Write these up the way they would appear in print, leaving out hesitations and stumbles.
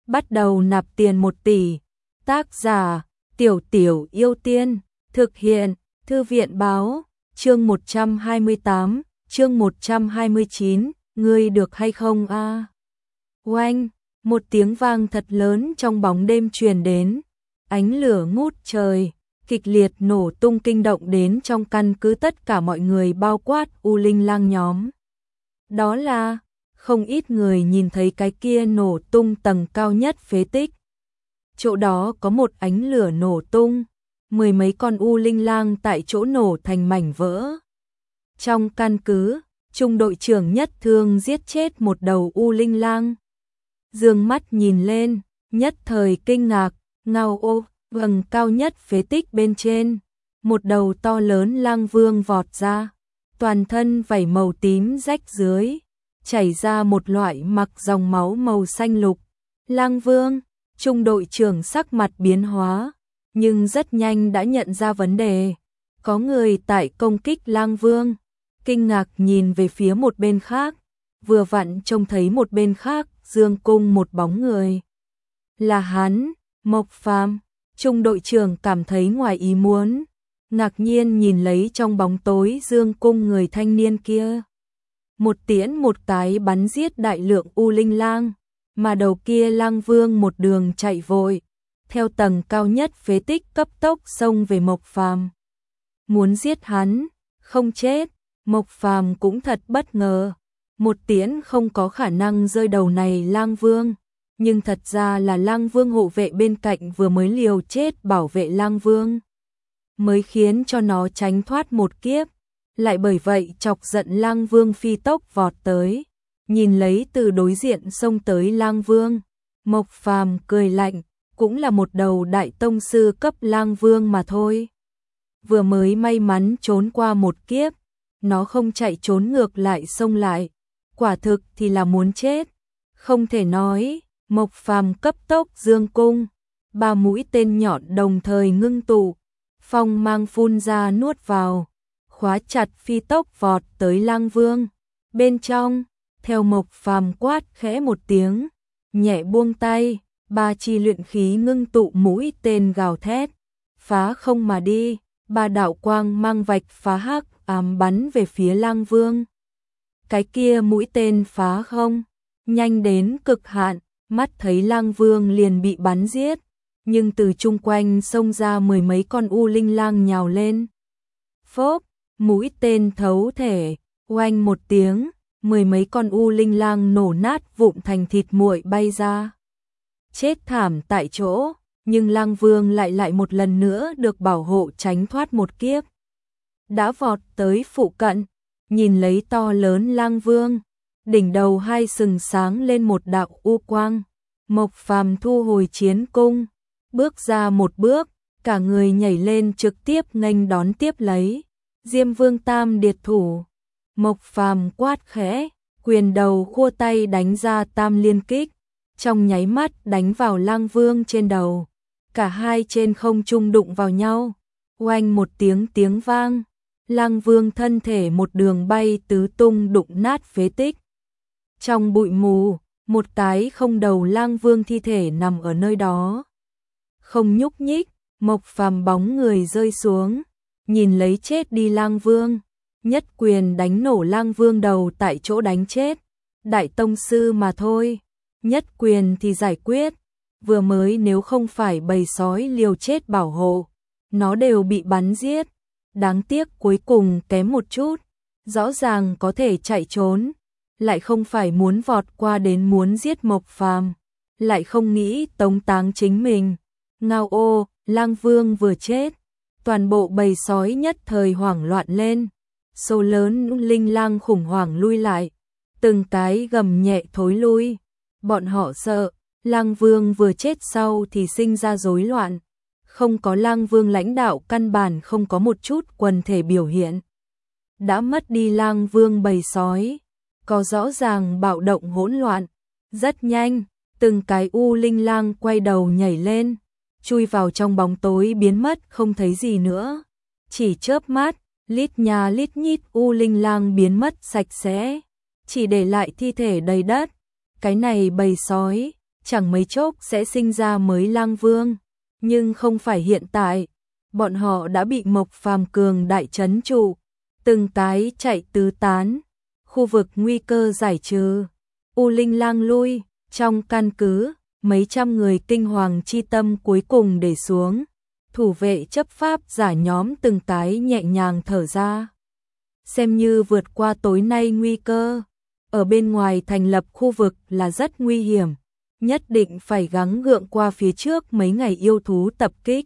bắt đầu nạp tiền 1 tỷ. Tác giả, Tiểu Tiểu Yêu Tiên, thực hiện, Thư viện báo, chương 128, chương 129, ngươi được hay không a? Oanh, một tiếng vang thật lớn trong bóng đêm truyền đến, ánh lửa ngút trời, kịch liệt nổ tung kinh động đến trong căn cứ tất cả mọi người bao quát U Linh Lang nhóm. Đó là, không ít người nhìn thấy cái kia nổ tung tầng cao nhất phế tích. Chỗ đó có một ánh lửa nổ tung, 10 mấy con U Linh Lang tại chỗ nổ thành mảnh vỡ. Trong căn cứ, trung đội trưởng Nhất Thương giết chết một đầu U Linh Lang. Dương mắt nhìn lên, nhất thời kinh ngạc, ngao ô, vầng cao nhất phế tích bên trên. Một đầu to lớn lang vương vọt ra, toàn thân vảy màu tím rách dưới, chảy ra một loại mặc dòng máu màu xanh lục. Lang vương, trung đội trưởng sắc mặt biến hóa, nhưng rất nhanh đã nhận ra vấn đề. Có người tại công kích lang vương, kinh ngạc nhìn về phía một bên khác, vừa vặn trông thấy một bên khác dương cung một bóng người. Là hắn, Mộc Phàm. Trung đội trưởng cảm thấy ngoài ý muốn, ngạc nhiên nhìn lấy trong bóng tối dương cung người thanh niên kia. Một tiễn một cái bắn giết đại lượng U Linh Lang, mà đầu kia lang vương một đường chạy vội, theo tầng cao nhất phế tích cấp tốc xông về Mộc Phàm. Muốn giết hắn, không chết, Mộc Phàm cũng thật bất ngờ. Một tiễn không có khả năng rơi đầu này lang vương, nhưng thật ra là lang vương hộ vệ bên cạnh vừa mới liều chết bảo vệ lang vương, mới khiến cho nó tránh thoát một kiếp, lại bởi vậy chọc giận lang vương phi tốc vọt tới, nhìn lấy từ đối diện xông tới lang vương, Mộc Phàm cười lạnh, cũng là một đầu đại tông sư cấp lang vương mà thôi. Vừa mới may mắn trốn qua một kiếp, nó không chạy trốn ngược lại xông lại, quả thực thì là muốn chết, không thể nói. Mộc Phàm cấp tốc dương cung, 3 mũi tên nhọn đồng thời ngưng tụ, phong mang phun ra nuốt vào, khóa chặt phi tốc vọt tới lang vương. Bên trong, theo Mộc Phàm quát khẽ một tiếng, nhẹ buông tay, 3 chi luyện khí ngưng tụ mũi tên gào thét, phá không mà đi, 3 đạo quang mang vạch phá hắc ám bắn về phía lang vương. Cái kia mũi tên phá không, nhanh đến cực hạn. Mắt thấy lang vương liền bị bắn giết, nhưng từ chung quanh xông ra 10 mấy con U Linh Lang nhào lên. Phốp, mũi tên thấu thể, oanh một tiếng, 10 mấy con U Linh Lang nổ nát vụn thành thịt muội bay ra. Chết thảm tại chỗ, nhưng lang vương lại một lần nữa được bảo hộ tránh thoát một kiếp. Đã vọt tới phụ cận, nhìn lấy to lớn lang vương. Đỉnh đầu hai sừng sáng lên một đạo u quang, Mộc Phàm thu hồi chiến cung, bước ra một bước, cả người nhảy lên trực tiếp nghênh đón tiếp lấy. Diêm Vương Tam Điệt thủ, Mộc Phàm quát khẽ, quyền đầu khua tay đánh ra tam liên kích, trong nháy mắt đánh vào lang vương trên đầu. Cả hai trên không trung đụng vào nhau, oanh một tiếng vang, lang vương thân thể một đường bay tứ tung đụng nát phế tích. Trong bụi mù, một cái không đầu lang vương thi thể nằm ở nơi đó. Không nhúc nhích, Mộc Phàm bóng người rơi xuống, nhìn lấy chết đi lang vương, nhất quyền đánh nổ lang vương đầu tại chỗ đánh chết. Đại tông sư mà thôi, nhất quyền thì giải quyết, vừa mới nếu không phải bầy sói liều chết bảo hộ, nó đều bị bắn giết. Đáng tiếc cuối cùng kém một chút, rõ ràng có thể chạy trốn, lại không phải muốn vọt qua đến muốn giết Mộc Phàm, lại không nghĩ tống táng chính mình. Ngao ô, lang vương vừa chết, toàn bộ bầy sói nhất thời hoảng loạn lên, số lớn linh lang khủng hoảng lui lại, từng cái gầm nhẹ thối lui. Bọn họ sợ, lang vương vừa chết sau thì sinh ra rối loạn, không có lang vương lãnh đạo căn bản không có một chút quần thể biểu hiện. Đã mất đi lang vương bầy sói, có rõ ràng bạo động hỗn loạn. Rất nhanh, từng cái U Linh Lang quay đầu nhảy lên, chui vào trong bóng tối biến mất không thấy gì nữa. Chỉ chớp mắt, lít nhà lít nhít U Linh Lang biến mất sạch sẽ, chỉ để lại thi thể đầy đất. Cái này bầy sói, chẳng mấy chốc sẽ sinh ra mới lang vương, nhưng không phải hiện tại, bọn họ đã bị Mộc Phàm cường đại trấn trụ, từng cái chạy tứ tán, khu vực nguy cơ giải trừ, U Linh lang lui, trong căn cứ, mấy trăm người kinh hoàng chi tâm cuối cùng để xuống, thủ vệ chấp pháp giả nhóm từng cái nhẹ nhàng thở ra. Xem như vượt qua tối nay nguy cơ, ở bên ngoài thành lập khu vực là rất nguy hiểm, nhất định phải gắng gượng qua phía trước mấy ngày yêu thú tập kích.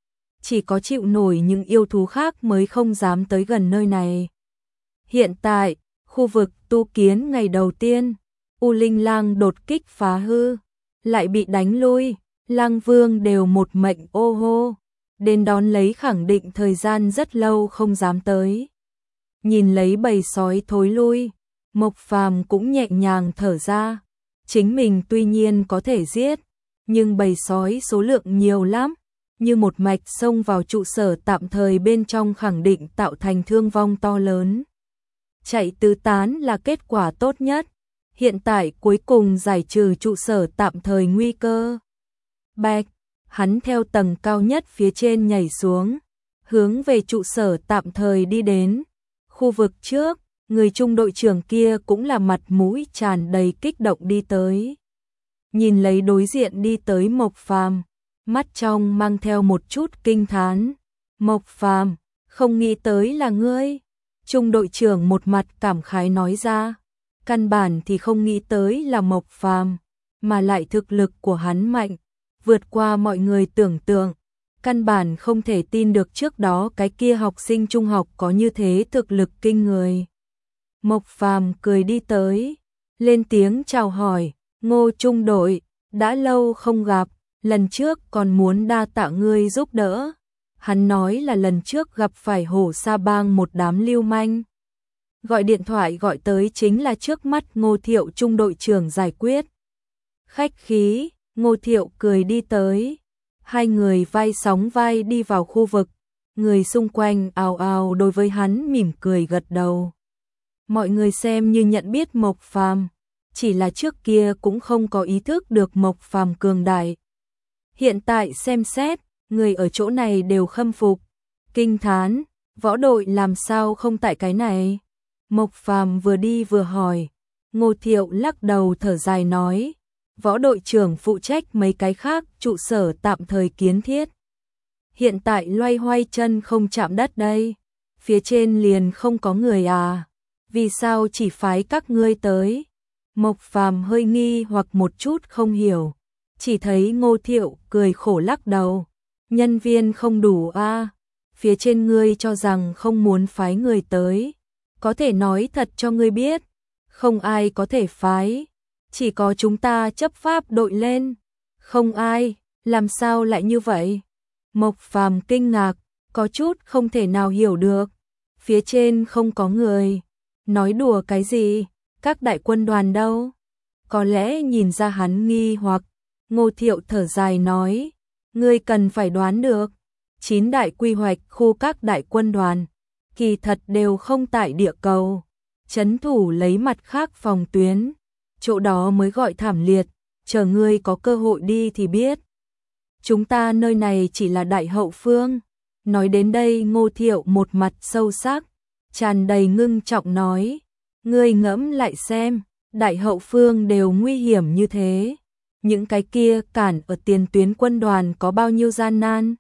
Chỉ có chịu nổi những yêu thú khác mới không dám tới gần nơi này. Hiện tại, khu vực tu kiến ngày đầu tiên, U Linh lang đột kích phá hư, lại bị đánh lui, lang vương đều một mệnh ô hô, đến đón lấy khẳng định thời gian rất lâu không dám tới. Nhìn lấy bầy sói thối lui, Mộc Phàm cũng nhẹ nhàng thở ra, chính mình tuy nhiên có thể giết, nhưng bầy sói số lượng nhiều lắm, như một mạch xông vào trụ sở tạm thời bên trong khẳng định tạo thành thương vong to lớn. Chạy tứ tán là kết quả tốt nhất, hiện tại cuối cùng giải trừ trụ sở tạm thời nguy cơ. Bạch, hắn theo tầng cao nhất phía trên nhảy xuống, hướng về trụ sở tạm thời đi đến. Khu vực trước, người trung đội trưởng kia cũng là mặt mũi tràn đầy kích động đi tới. Nhìn lấy đối diện đi tới Mộc Phàm, mắt trong mang theo một chút kinh thán. Mộc Phàm, không nghĩ tới là ngươi. Trung đội trưởng một mặt cảm khái nói ra, căn bản thì không nghĩ tới là Mộc Phàm, mà lại thực lực của hắn mạnh, vượt qua mọi người tưởng tượng. Căn bản không thể tin được trước đó cái kia học sinh trung học có như thế thực lực kinh người. Mộc Phàm cười đi tới, lên tiếng chào hỏi, Ngô trung đội, đã lâu không gặp, lần trước còn muốn đa tạ ngươi giúp đỡ. Hắn nói là lần trước gặp phải Hổ Sa Bang một đám lưu manh. Gọi điện thoại gọi tới chính là trước mắt Ngô Thiệu trung đội trưởng giải quyết. Khách khí, Ngô Thiệu cười đi tới. Hai người vai sóng vai đi vào khu vực, người xung quanh ào ào đối với hắn mỉm cười gật đầu. Mọi người xem như nhận biết Mộc Phàm, chỉ là trước kia cũng không có ý thức được Mộc Phàm cường đại. Hiện tại xem xét, người ở chỗ này đều khâm phục, kinh thán, võ đội làm sao không tại cái này. Mộc Phàm vừa đi vừa hỏi, Ngô Thiệu lắc đầu thở dài nói, võ đội trưởng phụ trách mấy cái khác trụ sở tạm thời kiến thiết. Hiện tại loay hoay chân không chạm đất đây, phía trên liền không có người à, vì sao chỉ phái các ngươi tới? Mộc Phàm hơi nghi hoặc một chút không hiểu, chỉ thấy Ngô Thiệu cười khổ lắc đầu, nhân viên không đủ a, phía trên ngươi cho rằng không muốn phái người tới, có thể nói thật cho ngươi biết, không ai có thể phái. Chỉ có chúng ta chấp pháp đội lên, không ai, làm sao lại như vậy? Mộc Phàm kinh ngạc, có chút không thể nào hiểu được, phía trên không có người, nói đùa cái gì, các đại quân đoàn đâu? Có lẽ nhìn ra hắn nghi hoặc, Ngô Thiệu thở dài nói, ngươi cần phải đoán được, 9 đại quy hoạch khu các đại quân đoàn, kỳ thật đều không tại địa cầu, trấn thủ lấy mặt khác phòng tuyến. Chỗ đó mới gọi thảm liệt, chờ ngươi có cơ hội đi thì biết. Chúng ta nơi này chỉ là đại hậu phương. Nói đến đây Ngô Thiệu một mặt sâu sắc, tràn đầy ngưng trọng nói, ngươi ngẫm lại xem, đại hậu phương đều nguy hiểm như thế. Những cái kia cản ở tiền tuyến quân đoàn có bao nhiêu gian nan.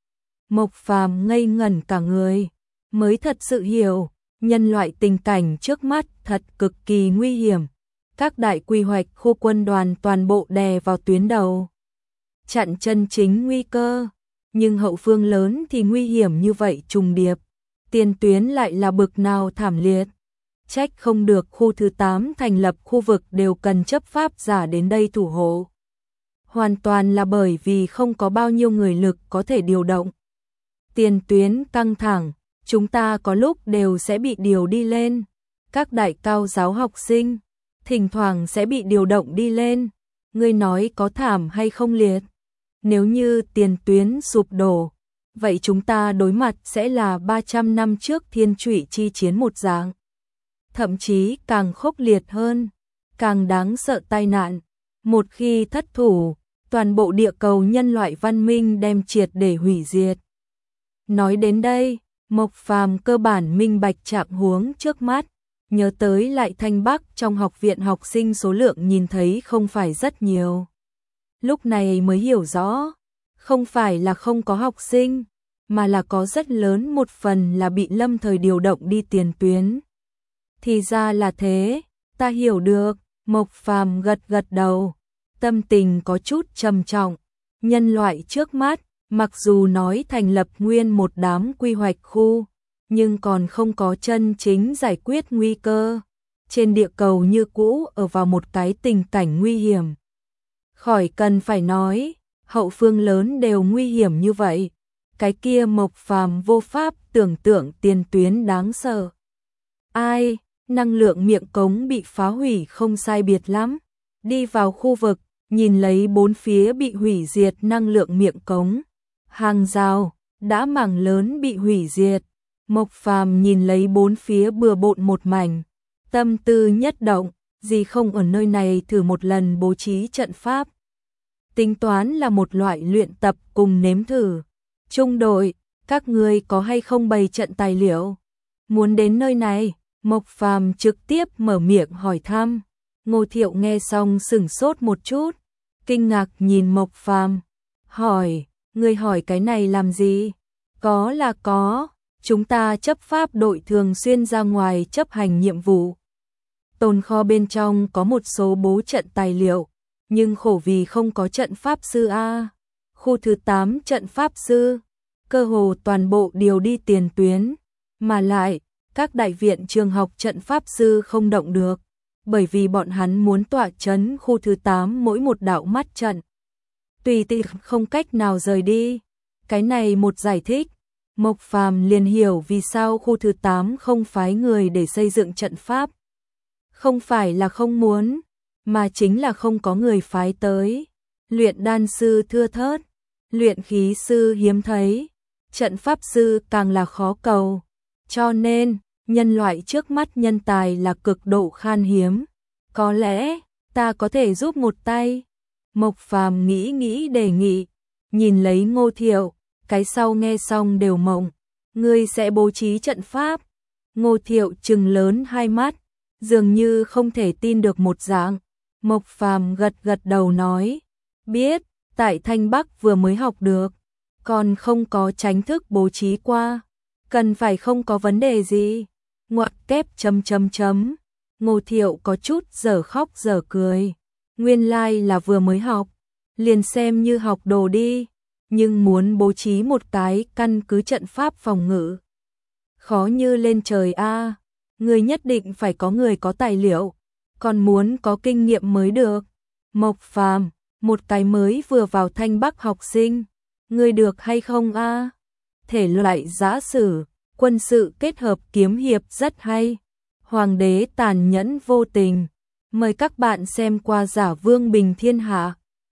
Mộc Phàm ngây ngẩn cả người, mới thật sự hiểu, nhân loại tình cảnh trước mắt thật cực kỳ nguy hiểm. Các đại quy hoạch khu quân đoàn toàn bộ đè vào tuyến đầu, chặn chân chính nguy cơ, nhưng hậu phương lớn thì nguy hiểm như vậy trùng điệp, tiền tuyến lại là bực nào thảm liệt. Trách không được khu thứ 8 thành lập khu vực đều cần chấp pháp giả đến đây thủ hộ. Hoàn toàn là bởi vì không có bao nhiêu người lực có thể điều động. Tiền tuyến căng thẳng, chúng ta có lúc đều sẽ bị điều đi lên. Các đại cao giáo học sinh thỉnh thoảng sẽ bị điều động đi lên, ngươi nói có thảm hay không liệt? Nếu như tiền tuyến sụp đổ, vậy chúng ta đối mặt sẽ là 300 năm trước Thiên Trụy chi chiến một dạng. Thậm chí càng khốc liệt hơn, càng đáng sợ tai nạn. Một khi thất thủ, toàn bộ địa cầu nhân loại văn minh đem triệt để hủy diệt. Nói đến đây, Mộc Phàm cơ bản minh bạch trạng huống trước mắt, nhớ tới lại Thanh Bắc trong học viện học sinh số lượng nhìn thấy không phải rất nhiều. Lúc này mới hiểu rõ, không phải là không có học sinh, mà là có rất lớn một phần là bị lâm thời điều động đi tiền tuyến. Thì ra là thế, ta hiểu được, Mộc Phàm gật gật đầu, tâm tình có chút trầm trọng. Nhân loại trước mắt, mặc dù nói thành lập nguyên một đám quy hoạch khu, nhưng còn không có chân chính giải quyết nguy cơ. Trên địa cầu như cũ ở vào một cái tình cảnh nguy hiểm. Khỏi cần phải nói, hậu phương lớn đều nguy hiểm như vậy. Cái kia Mộc Phàm vô pháp tưởng tượng tiền tuyến đáng sợ. Ai, năng lượng miệng cống bị phá hủy không sai biệt lắm. Đi vào khu vực, nhìn lấy bốn phía bị hủy diệt năng lượng miệng cống. Hàng rào, đã mảng lớn bị hủy diệt. Mộc Phàm nhìn lấy bốn phía bừa bộn một mảnh. Tâm tư nhất động, gì không ở nơi này thử một lần bố trí trận pháp. Tính toán là một loại luyện tập cùng nếm thử. Trung đội, các ngươi có hay không bày trận tài liệu? Muốn đến nơi này, Mộc Phàm trực tiếp mở miệng hỏi thăm. Ngô Thiệu nghe xong sửng sốt một chút, kinh ngạc nhìn Mộc Phàm, hỏi, ngươi hỏi cái này làm gì? Có là có, chúng ta chấp pháp đội thường xuyên ra ngoài chấp hành nhiệm vụ. Tồn kho bên trong có một số bố trận tài liệu, nhưng khổ vì không có trận pháp sư a. Khu thứ 8 trận pháp sư, cơ hồ toàn bộ đều đi tiền tuyến, mà lại, các đại viện trường học trận pháp sư không động được, bởi vì bọn hắn muốn tọa trấn khu thứ 8 mỗi một đạo mắt trận. Tùy tiện không cách nào rời đi. Cái này một giải thích, Mộc Phàm liền hiểu vì sao khu thứ 8 không phái người để xây dựng trận pháp. Không phải là không muốn, mà chính là không có người phái tới. Luyện đan sư thưa thớt, luyện khí sư hiếm thấy, trận pháp sư càng là khó cầu. Cho nên, nhân loại trước mắt nhân tài là cực độ khan hiếm. Có lẽ, ta có thể giúp một tay. Mộc Phàm nghĩ nghĩ đề nghị, nhìn lấy Ngô Thiệu, cái sau nghe xong đều mộng. Ngươi sẽ bố trí trận pháp. Ngô Thiệu trừng lớn hai mắt, dường như không thể tin được một dạng. Mộc Phàm gật gật đầu nói, biết, tại Thanh Bắc vừa mới học được, còn không có chính thức bố trí qua, cần phải không có vấn đề gì. Ngoặc kép chấm chấm chấm. Ngô Thiệu có chút dở khóc dở cười. Nguyên lai là vừa mới học, liền xem như học đồ đi, nhưng muốn bố trí một cái căn cứ trận pháp phòng ngự. Khó như lên trời a, người nhất định phải có người có tài liệu, còn muốn có kinh nghiệm mới được. Mộc Phàm, một cái mới vừa vào Thanh Bắc học sinh, người được hay không a? Thể loại giã sử, quân sự kết hợp kiếm hiệp rất hay. Hoàng đế tàn nhẫn vô tình. Mời các bạn xem qua Giả Vương Bình Thiên Hạ.